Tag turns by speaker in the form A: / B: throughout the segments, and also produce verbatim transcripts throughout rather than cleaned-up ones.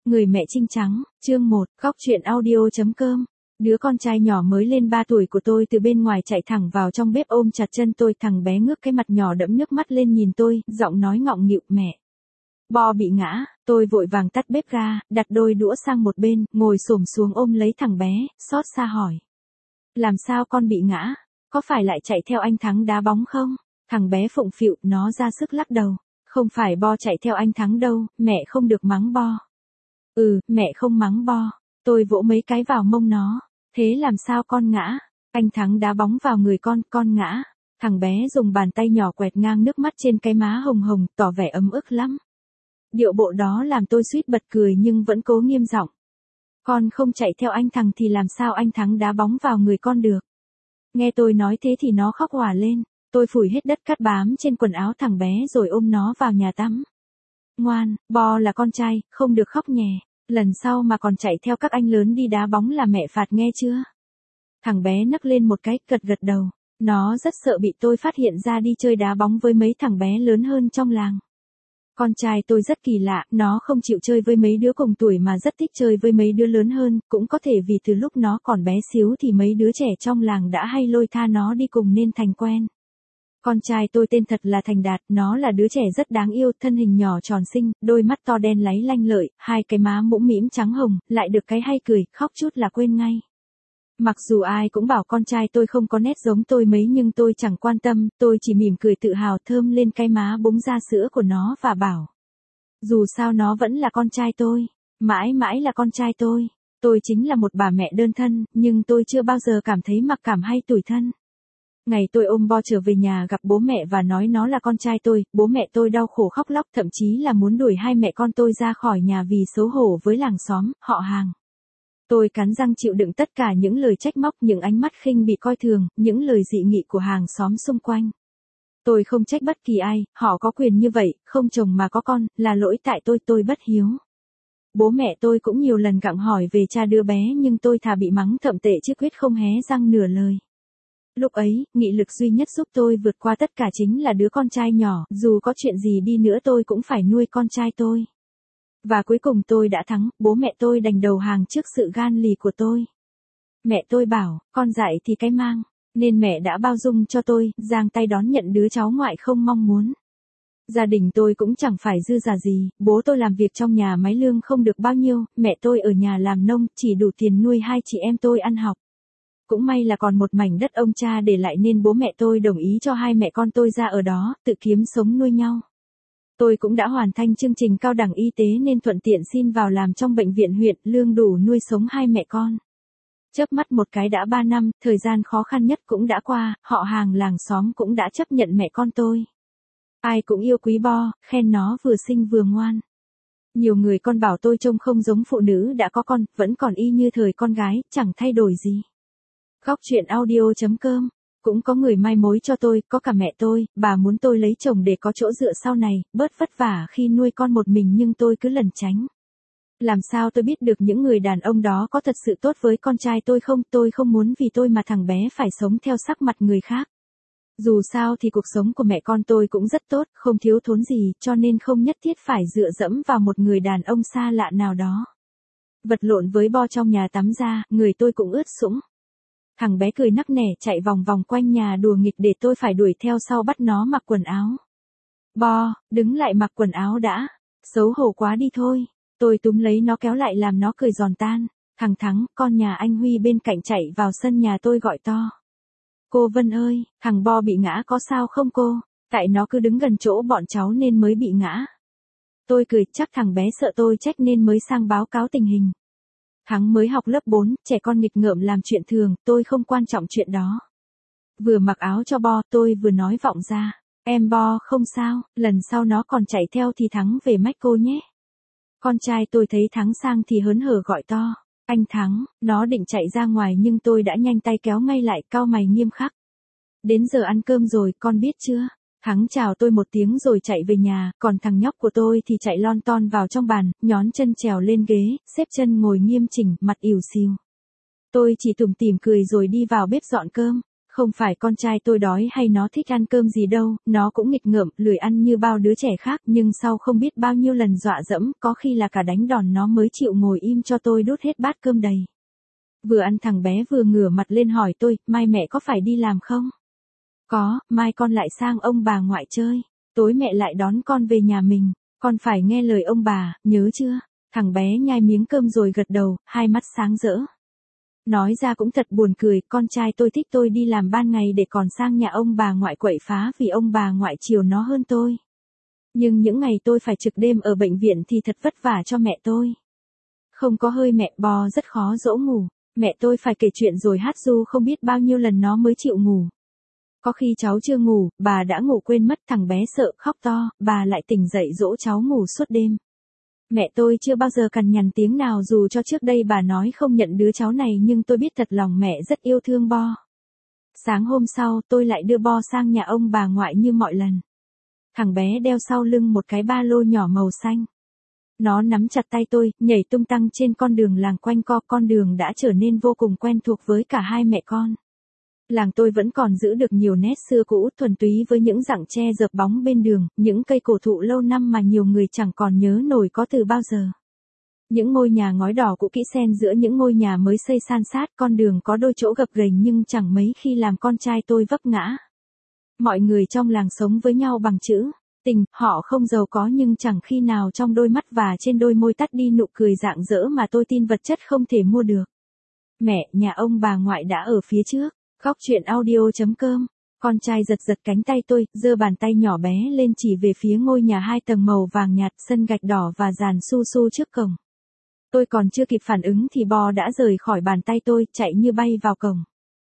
A: Người mẹ trinh trắng, chương một, góc truyện audio.com. Đứa con trai nhỏ mới lên ba tuổi của tôi từ bên ngoài chạy thẳng vào trong bếp ôm chặt chân tôi, thằng bé ngước cái mặt nhỏ đẫm nước mắt lên nhìn tôi, giọng nói ngọng nghịu, mẹ. Bo bị ngã, tôi vội vàng tắt bếp ga, đặt đôi đũa sang một bên, ngồi xổm xuống ôm lấy thằng bé, xót xa hỏi. Làm sao con bị ngã? Có phải lại chạy theo anh Thắng đá bóng không? Thằng bé phụng phịu, nó ra sức lắc đầu. Không phải Bo chạy theo anh Thắng đâu, mẹ không được mắng Bo. Ừ, mẹ không mắng Bo. Tôi vỗ mấy cái vào mông nó. Thế làm sao con ngã? Anh Thắng đá bóng vào người con, con ngã. Thằng bé dùng bàn tay nhỏ quẹt ngang nước mắt trên cái má hồng hồng, tỏ vẻ ấm ức lắm. Điệu bộ đó làm tôi suýt bật cười nhưng vẫn cố nghiêm giọng. Con không chạy theo anh Thắng thì làm sao anh Thắng đá bóng vào người con được? Nghe tôi nói thế thì nó khóc òa lên. Tôi phủi hết đất cát bám trên quần áo thằng bé rồi ôm nó vào nhà tắm. Ngoan, Bo là con trai, không được khóc nhè. Lần sau mà còn chạy theo các anh lớn đi đá bóng là mẹ phạt nghe chưa? Thằng bé nấc lên một cái, gật gật đầu. Nó rất sợ bị tôi phát hiện ra đi chơi đá bóng với mấy thằng bé lớn hơn trong làng. Con trai tôi rất kỳ lạ, nó không chịu chơi với mấy đứa cùng tuổi mà rất thích chơi với mấy đứa lớn hơn, cũng có thể vì từ lúc nó còn bé xíu thì mấy đứa trẻ trong làng đã hay lôi tha nó đi cùng nên thành quen. Con trai tôi tên thật là Thành Đạt, nó là đứa trẻ rất đáng yêu, thân hình nhỏ tròn xinh, đôi mắt to đen láy lanh lợi, hai cái má mũm mĩm trắng hồng, lại được cái hay cười, khóc chút là quên ngay. Mặc dù ai cũng bảo con trai tôi không có nét giống tôi mấy nhưng tôi chẳng quan tâm, tôi chỉ mỉm cười tự hào thơm lên cái má búng ra sữa của nó và bảo. Dù sao nó vẫn là con trai tôi, mãi mãi là con trai tôi. Tôi chính là một bà mẹ đơn thân, nhưng tôi chưa bao giờ cảm thấy mặc cảm hay tủi thân. Ngày tôi ôm Bo trở về nhà gặp bố mẹ và nói nó là con trai tôi, bố mẹ tôi đau khổ khóc lóc, thậm chí là muốn đuổi hai mẹ con tôi ra khỏi nhà vì xấu hổ với làng xóm, họ hàng. Tôi cắn răng chịu đựng tất cả những lời trách móc, những ánh mắt khinh bị coi thường, những lời dị nghị của hàng xóm xung quanh. Tôi không trách bất kỳ ai, họ có quyền như vậy, không chồng mà có con, là lỗi tại tôi, tôi bất hiếu. Bố mẹ tôi cũng nhiều lần gặng hỏi về cha đứa bé nhưng tôi thà bị mắng thậm tệ chứ quyết không hé răng nửa lời. Lúc ấy, nghị lực duy nhất giúp tôi vượt qua tất cả chính là đứa con trai nhỏ, dù có chuyện gì đi nữa tôi cũng phải nuôi con trai tôi. Và cuối cùng tôi đã thắng, bố mẹ tôi đành đầu hàng trước sự gan lì của tôi. Mẹ tôi bảo, con dạy thì cái mang, nên mẹ đã bao dung cho tôi, giang tay đón nhận đứa cháu ngoại không mong muốn. Gia đình tôi cũng chẳng phải dư giả gì, bố tôi làm việc trong nhà máy lương không được bao nhiêu, mẹ tôi ở nhà làm nông, chỉ đủ tiền nuôi hai chị em tôi ăn học. Cũng may là còn một mảnh đất ông cha để lại nên bố mẹ tôi đồng ý cho hai mẹ con tôi ra ở đó, tự kiếm sống nuôi nhau. Tôi cũng đã hoàn thành chương trình cao đẳng y tế nên thuận tiện xin vào làm trong bệnh viện huyện, lương đủ nuôi sống hai mẹ con. Chớp mắt một cái đã ba năm, thời gian khó khăn nhất cũng đã qua, họ hàng làng xóm cũng đã chấp nhận mẹ con tôi. Ai cũng yêu quý Bo, khen nó vừa xinh vừa ngoan. Nhiều người con bảo tôi trông không giống phụ nữ đã có con, vẫn còn y như thời con gái, chẳng thay đổi gì. Góc truyện audio.com. Cũng có người mai mối cho tôi, có cả mẹ tôi, bà muốn tôi lấy chồng để có chỗ dựa sau này, bớt vất vả khi nuôi con một mình nhưng tôi cứ lẩn tránh. Làm sao tôi biết được những người đàn ông đó có thật sự tốt với con trai tôi không, tôi không muốn vì tôi mà thằng bé phải sống theo sắc mặt người khác. Dù sao thì cuộc sống của mẹ con tôi cũng rất tốt, không thiếu thốn gì, cho nên không nhất thiết phải dựa dẫm vào một người đàn ông xa lạ nào đó. Vật lộn với Bo trong nhà tắm ra, người tôi cũng ướt sũng. Thằng bé cười nắc nẻ chạy vòng vòng quanh nhà đùa nghịch để tôi phải đuổi theo sau bắt nó mặc quần áo. Bo, đứng lại mặc quần áo đã. Xấu hổ quá đi thôi. Tôi túm lấy nó kéo lại làm nó cười giòn tan. Thằng Thắng, con nhà anh Huy bên cạnh chạy vào sân nhà tôi gọi to. Cô Vân ơi, thằng Bo bị ngã có sao không cô? Tại nó cứ đứng gần chỗ bọn cháu nên mới bị ngã. Tôi cười, chắc thằng bé sợ tôi trách nên mới sang báo cáo tình hình. Thắng mới học lớp bốn, trẻ con nghịch ngợm làm chuyện thường, tôi không quan trọng chuyện đó. Vừa mặc áo cho Bo, tôi vừa nói vọng ra. Em Bo không sao, lần sau nó còn chạy theo thì Thắng về mách cô nhé. Con trai tôi thấy Thắng sang thì hớn hở gọi to. Anh Thắng, nó định chạy ra ngoài nhưng tôi đã nhanh tay kéo ngay lại, cau mày nghiêm khắc. Đến giờ ăn cơm rồi, con biết chưa? Thắng chào tôi một tiếng rồi chạy về nhà, còn thằng nhóc của tôi thì chạy lon ton vào trong bàn, nhón chân trèo lên ghế, xếp chân ngồi nghiêm chỉnh, mặt ỉu xìu. Tôi chỉ tủm tỉm cười rồi đi vào bếp dọn cơm. Không phải con trai tôi đói hay nó thích ăn cơm gì đâu, nó cũng nghịch ngợm, lười ăn như bao đứa trẻ khác, nhưng sau không biết bao nhiêu lần dọa dẫm, có khi là cả đánh đòn nó mới chịu ngồi im cho tôi đút hết bát cơm đầy. Vừa ăn thằng bé vừa ngửa mặt lên hỏi tôi, mai mẹ có phải đi làm không? Có, mai con lại sang ông bà ngoại chơi, tối mẹ lại đón con về nhà mình, con phải nghe lời ông bà, nhớ chưa? Thằng bé nhai miếng cơm rồi gật đầu, hai mắt sáng rỡ. Nói ra cũng thật buồn cười, con trai tôi thích tôi đi làm ban ngày để còn sang nhà ông bà ngoại quậy phá vì ông bà ngoại chiều nó hơn tôi. Nhưng những ngày tôi phải trực đêm ở bệnh viện thì thật vất vả cho mẹ tôi. Không có hơi mẹ bò rất khó dỗ ngủ, mẹ tôi phải kể chuyện rồi hát ru không biết bao nhiêu lần nó mới chịu ngủ. Có khi cháu chưa ngủ, bà đã ngủ quên mất, thằng bé sợ khóc to, bà lại tỉnh dậy dỗ cháu ngủ suốt đêm. Mẹ tôi chưa bao giờ cằn nhằn tiếng nào dù cho trước đây bà nói không nhận đứa cháu này nhưng tôi biết thật lòng mẹ rất yêu thương Bo. Sáng hôm sau tôi lại đưa Bo sang nhà ông bà ngoại như mọi lần. Thằng bé đeo sau lưng một cái ba lô nhỏ màu xanh. Nó nắm chặt tay tôi, nhảy tung tăng trên con đường làng quanh co, con đường đã trở nên vô cùng quen thuộc với cả hai mẹ con. Làng tôi vẫn còn giữ được nhiều nét xưa cũ thuần túy với những rặng tre rợp bóng bên đường, những cây cổ thụ lâu năm mà nhiều người chẳng còn nhớ nổi có từ bao giờ. Những ngôi nhà ngói đỏ cũ kỹ xen giữa những ngôi nhà mới xây san sát, con đường có đôi chỗ gập ghềnh nhưng chẳng mấy khi làm con trai tôi vấp ngã. Mọi người trong làng sống với nhau bằng chữ tình, họ không giàu có nhưng chẳng khi nào trong đôi mắt và trên đôi môi tắt đi nụ cười rạng rỡ mà tôi tin vật chất không thể mua được. Mẹ, nhà ông bà ngoại đã ở phía trước. Góc chuyện audio chấm com. Con trai giật giật cánh tay tôi, giơ bàn tay nhỏ bé lên chỉ về phía ngôi nhà hai tầng màu vàng nhạt, sân gạch đỏ và dàn su su trước cổng. Tôi còn chưa kịp phản ứng thì Bo đã rời khỏi bàn tay tôi, chạy như bay vào cổng.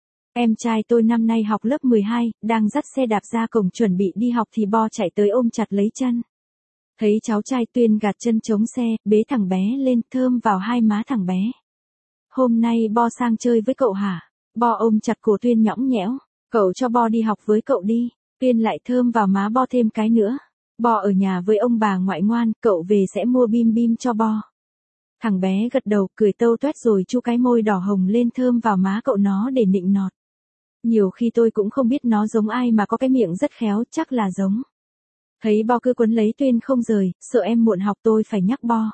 A: Em trai tôi năm nay học lớp mười hai, đang dắt xe đạp ra cổng chuẩn bị đi học thì Bo chạy tới ôm chặt lấy chân. Thấy cháu trai Tuyên gạt chân chống xe, bế thằng bé lên, thơm vào hai má thằng bé. Hôm nay Bo sang chơi với cậu hả? Bo ôm chặt cổ Tuyên nhõng nhẽo, cậu cho Bo đi học với cậu đi. Tuyên lại thơm vào má Bo thêm cái nữa. Bo ở nhà với ông bà ngoại ngoan, cậu về sẽ mua bim bim cho Bo. Thằng bé gật đầu, cười tâu toét rồi chu cái môi đỏ hồng lên thơm vào má cậu nó để nịnh nọt. Nhiều khi tôi cũng không biết nó giống ai mà có cái miệng rất khéo, chắc là giống. Thấy Bo cứ quấn lấy Tuyên không rời, sợ em muộn học tôi phải nhắc Bo.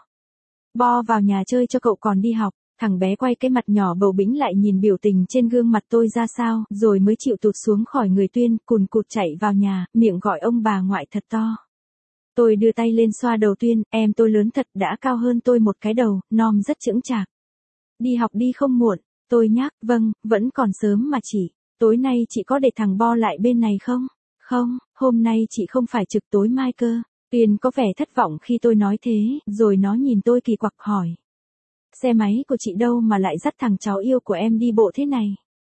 A: Bo vào nhà chơi cho cậu còn đi học. Thằng bé quay cái mặt nhỏ bầu bĩnh lại nhìn biểu tình trên gương mặt tôi ra sao, rồi mới chịu tụt xuống khỏi người Tuyên, cùn cụt chạy vào nhà, miệng gọi ông bà ngoại thật to. Tôi đưa tay lên xoa đầu Tuyên, em tôi lớn thật, đã cao hơn tôi một cái đầu, nom rất chững chạc. Đi học đi không muộn, tôi nhắc, vâng, vẫn còn sớm mà chị, tối nay chị có để thằng Bo lại bên này không? Không, hôm nay chị không phải trực tối mai cơ. Tuyên có vẻ thất vọng khi tôi nói thế, rồi nó nhìn tôi kỳ quặc hỏi. Xe máy của chị đâu mà lại dắt thằng cháu yêu của em đi bộ thế này?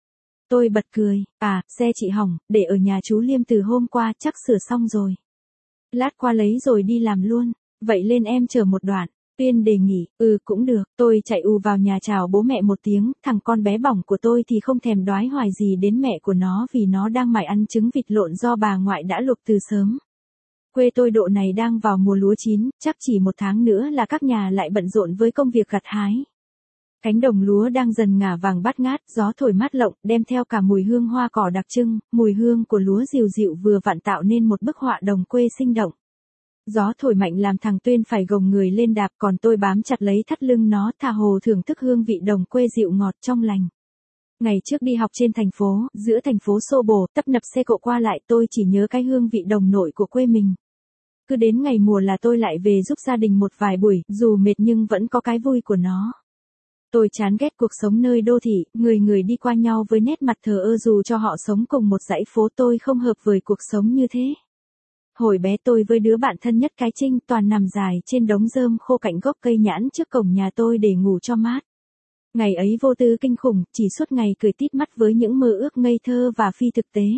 A: Tôi bật cười, à, xe chị hỏng, để ở nhà chú Liêm từ hôm qua, chắc sửa xong rồi. Lát qua lấy rồi đi làm luôn, vậy lên em chờ một đoạn. Tuyên đề nghị, ừ cũng được, tôi chạy ù vào nhà chào bố mẹ một tiếng, thằng con bé bỏng của tôi thì không thèm đoái hoài gì đến mẹ của nó vì nó đang mải ăn trứng vịt lộn do bà ngoại đã luộc từ sớm. Quê tôi độ này đang vào mùa lúa chín, chắc chỉ một tháng nữa là các nhà lại bận rộn với công việc gặt hái. Cánh đồng lúa đang dần ngả vàng bát ngát, gió thổi mát lộng, đem theo cả mùi hương hoa cỏ đặc trưng, mùi hương của lúa dịu dịu vừa vặn tạo nên một bức họa đồng quê sinh động. Gió thổi mạnh làm thằng Tuyên phải gồng người lên đạp, còn tôi bám chặt lấy thắt lưng nó, tha hồ thưởng thức hương vị đồng quê dịu ngọt trong lành. Ngày trước đi học trên thành phố, giữa thành phố xô bồ, tấp nập xe cộ qua lại, tôi chỉ nhớ cái hương vị đồng nội của quê mình. Cứ đến ngày mùa là tôi lại về giúp gia đình một vài buổi, dù mệt nhưng vẫn có cái vui của nó. Tôi chán ghét cuộc sống nơi đô thị, người người đi qua nhau với nét mặt thờ ơ dù cho họ sống cùng một dãy phố, tôi không hợp với cuộc sống như thế. Hồi bé tôi với đứa bạn thân nhất cái Trinh toàn nằm dài trên đống rơm khô cạnh gốc cây nhãn trước cổng nhà tôi để ngủ cho mát. Ngày ấy vô tư kinh khủng, chỉ suốt ngày cười tít mắt với những mơ ước ngây thơ và phi thực tế.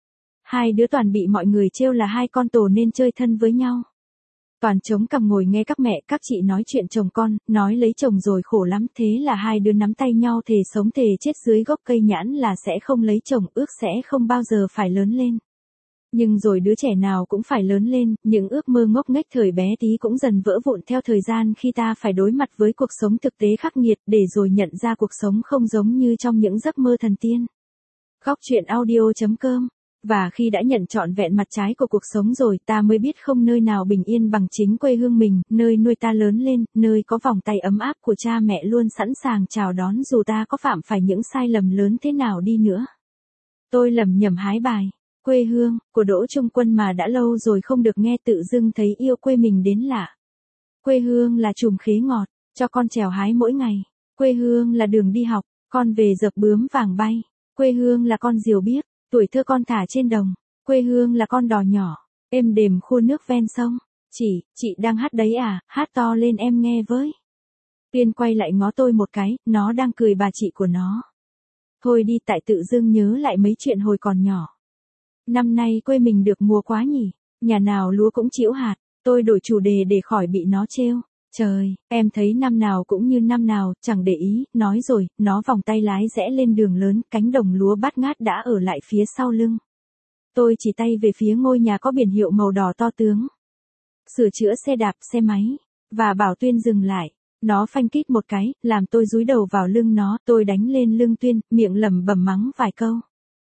A: Hai đứa toàn bị mọi người trêu là hai con tổ nên chơi thân với nhau. Toàn chống cằm ngồi nghe các mẹ các chị nói chuyện chồng con, nói lấy chồng rồi khổ lắm, thế là hai đứa nắm tay nhau thề sống thề chết dưới gốc cây nhãn là sẽ không lấy chồng, ước sẽ không bao giờ phải lớn lên. Nhưng rồi đứa trẻ nào cũng phải lớn lên, những ước mơ ngốc nghếch thời bé tí cũng dần vỡ vụn theo thời gian khi ta phải đối mặt với cuộc sống thực tế khắc nghiệt để rồi nhận ra cuộc sống không giống như trong những giấc mơ thần tiên. Góc truyện audio.com. Và khi đã nhận trọn vẹn mặt trái của cuộc sống rồi, ta mới biết không nơi nào bình yên bằng chính quê hương mình, nơi nuôi ta lớn lên, nơi có vòng tay ấm áp của cha mẹ luôn sẵn sàng chào đón dù ta có phạm phải những sai lầm lớn thế nào đi nữa. Tôi lầm nhầm hái bài Quê hương của Đỗ Trung Quân mà đã lâu rồi không được nghe, tự dưng thấy yêu quê mình đến lạ. Quê hương là chùm khế ngọt, cho con trèo hái mỗi ngày. Quê hương là đường đi học, con về dập bướm vàng bay. Quê hương là con diều biếc, tuổi thơ con thả trên đồng. Quê hương là con đò nhỏ, êm đềm khua nước ven sông. Chị, chị đang hát đấy à, hát to lên em nghe với. Tiên quay lại ngó tôi một cái, nó đang cười bà chị của nó. Thôi đi, tại tự dưng nhớ lại mấy chuyện hồi còn nhỏ. Năm nay quê mình được mùa quá nhỉ, nhà nào lúa cũng chĩu hạt. Tôi đổi chủ đề để khỏi bị nó trêu. Trời, em thấy năm nào cũng như năm nào, chẳng để ý, nói rồi, nó vòng tay lái rẽ lên đường lớn, cánh đồng lúa bát ngát đã ở lại phía sau lưng. Tôi chỉ tay về phía ngôi nhà có biển hiệu màu đỏ to tướng. Sửa chữa xe đạp, xe máy, và bảo Tuyên dừng lại. Nó phanh kít một cái, làm tôi dúi đầu vào lưng nó, tôi đánh lên lưng Tuyên, miệng lẩm bẩm mắng vài câu.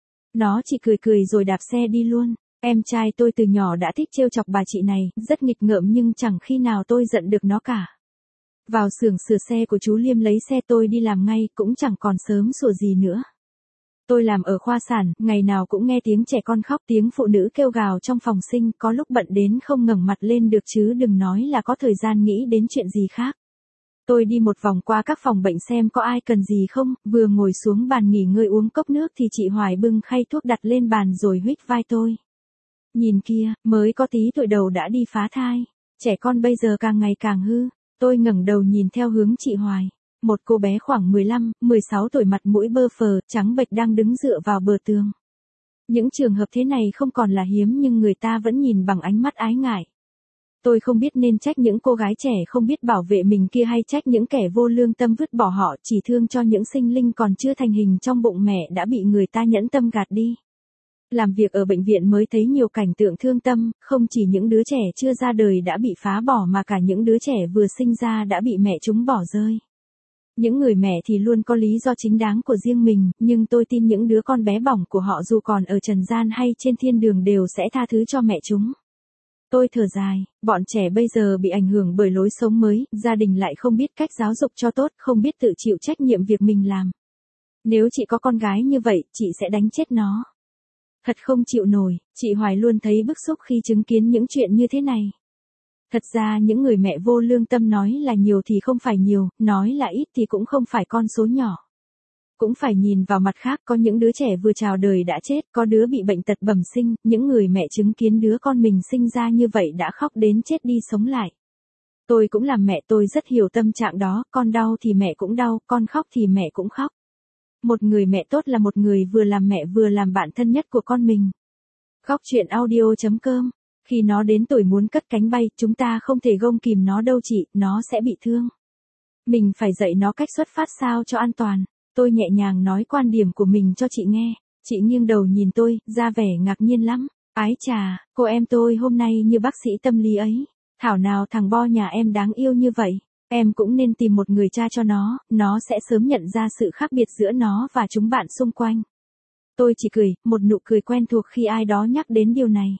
A: Nó chỉ cười cười rồi đạp xe đi luôn. Em trai tôi từ nhỏ đã thích trêu chọc bà chị này, rất nghịch ngợm nhưng chẳng khi nào tôi giận được nó cả. Vào xưởng sửa xe của chú Liêm lấy xe tôi đi làm ngay, cũng chẳng còn sớm sủa gì nữa. Tôi làm ở khoa sản, ngày nào cũng nghe tiếng trẻ con khóc, tiếng phụ nữ kêu gào trong phòng sinh, có lúc bận đến không ngẩng mặt lên được chứ đừng nói là có thời gian nghĩ đến chuyện gì khác. Tôi đi một vòng qua các phòng bệnh xem có ai cần gì không, vừa ngồi xuống bàn nghỉ ngơi uống cốc nước thì chị Hoài bưng khay thuốc đặt lên bàn rồi huých vai tôi. Nhìn kia, mới có tí tuổi đầu đã đi phá thai. Trẻ con bây giờ càng ngày càng hư. Tôi ngẩng đầu nhìn theo hướng chị Hoài. Một cô bé khoảng mười lăm, mười sáu tuổi, mặt mũi bơ phờ, trắng bệch đang đứng dựa vào bờ tường. Những trường hợp thế này không còn là hiếm nhưng người ta vẫn nhìn bằng ánh mắt ái ngại. Tôi không biết nên trách những cô gái trẻ không biết bảo vệ mình kia hay trách những kẻ vô lương tâm vứt bỏ họ, chỉ thương cho những sinh linh còn chưa thành hình trong bụng mẹ đã bị người ta nhẫn tâm gạt đi. Làm việc ở bệnh viện mới thấy nhiều cảnh tượng thương tâm, không chỉ những đứa trẻ chưa ra đời đã bị phá bỏ mà cả những đứa trẻ vừa sinh ra đã bị mẹ chúng bỏ rơi. Những người mẹ thì luôn có lý do chính đáng của riêng mình, nhưng tôi tin những đứa con bé bỏng của họ dù còn ở trần gian hay trên thiên đường đều sẽ tha thứ cho mẹ chúng. Tôi thở dài, bọn trẻ bây giờ bị ảnh hưởng bởi lối sống mới, gia đình lại không biết cách giáo dục cho tốt, không biết tự chịu trách nhiệm việc mình làm. Nếu chị có con gái như vậy, chị sẽ đánh chết nó. Thật không chịu nổi, chị Hoài luôn thấy bức xúc khi chứng kiến những chuyện như thế này. Thật ra những người mẹ vô lương tâm nói là nhiều thì không phải nhiều, nói là ít thì cũng không phải con số nhỏ. Cũng phải nhìn vào mặt khác, có những đứa trẻ vừa chào đời đã chết, có đứa bị bệnh tật bẩm sinh, những người mẹ chứng kiến đứa con mình sinh ra như vậy đã khóc đến chết đi sống lại. Tôi cũng làm mẹ, tôi rất hiểu tâm trạng đó, con đau thì mẹ cũng đau, con khóc thì mẹ cũng khóc. Một người mẹ tốt là một người vừa làm mẹ vừa làm bạn thân nhất của con mình. Góc truyện audio.com. Khi nó đến tuổi muốn cất cánh bay, chúng ta không thể gông kìm nó đâu chị, nó sẽ bị thương. Mình phải dạy nó cách xuất phát sao cho an toàn. Tôi nhẹ nhàng nói quan điểm của mình cho chị nghe. Chị nghiêng đầu nhìn tôi, ra vẻ ngạc nhiên lắm. Ái chà, cô em tôi hôm nay như bác sĩ tâm lý ấy. Thảo nào thằng Bo nhà em đáng yêu như vậy. Em cũng nên tìm một người cha cho nó, nó sẽ sớm nhận ra sự khác biệt giữa nó và chúng bạn xung quanh. Tôi chỉ cười, một nụ cười quen thuộc khi ai đó nhắc đến điều này.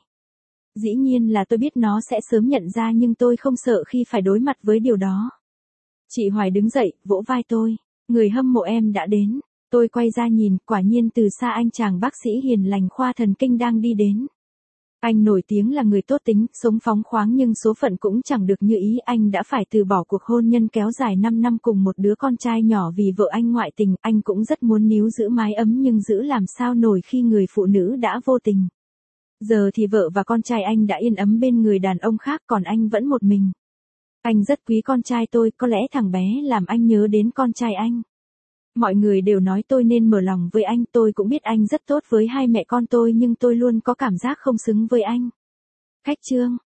A: Dĩ nhiên là tôi biết nó sẽ sớm nhận ra nhưng tôi không sợ khi phải đối mặt với điều đó. Chị Hoài đứng dậy, vỗ vai tôi. Người hâm mộ em đã đến. Tôi quay ra nhìn, quả nhiên từ xa anh chàng bác sĩ hiền lành khoa thần kinh đang đi đến. Anh nổi tiếng là người tốt tính, sống phóng khoáng nhưng số phận cũng chẳng được như ý. Anh đã phải từ bỏ cuộc hôn nhân kéo dài năm năm cùng một đứa con trai nhỏ vì vợ anh ngoại tình. Anh cũng rất muốn níu giữ mái ấm nhưng giữ làm sao nổi khi người phụ nữ đã vô tình. Giờ thì vợ và con trai anh đã yên ấm bên người đàn ông khác còn anh vẫn một mình. Anh rất quý con trai tôi, có lẽ thằng bé làm anh nhớ đến con trai anh. Mọi người đều nói tôi nên mở lòng với anh, tôi cũng biết anh rất tốt với hai mẹ con tôi nhưng tôi luôn có cảm giác không xứng với anh. Khách trương,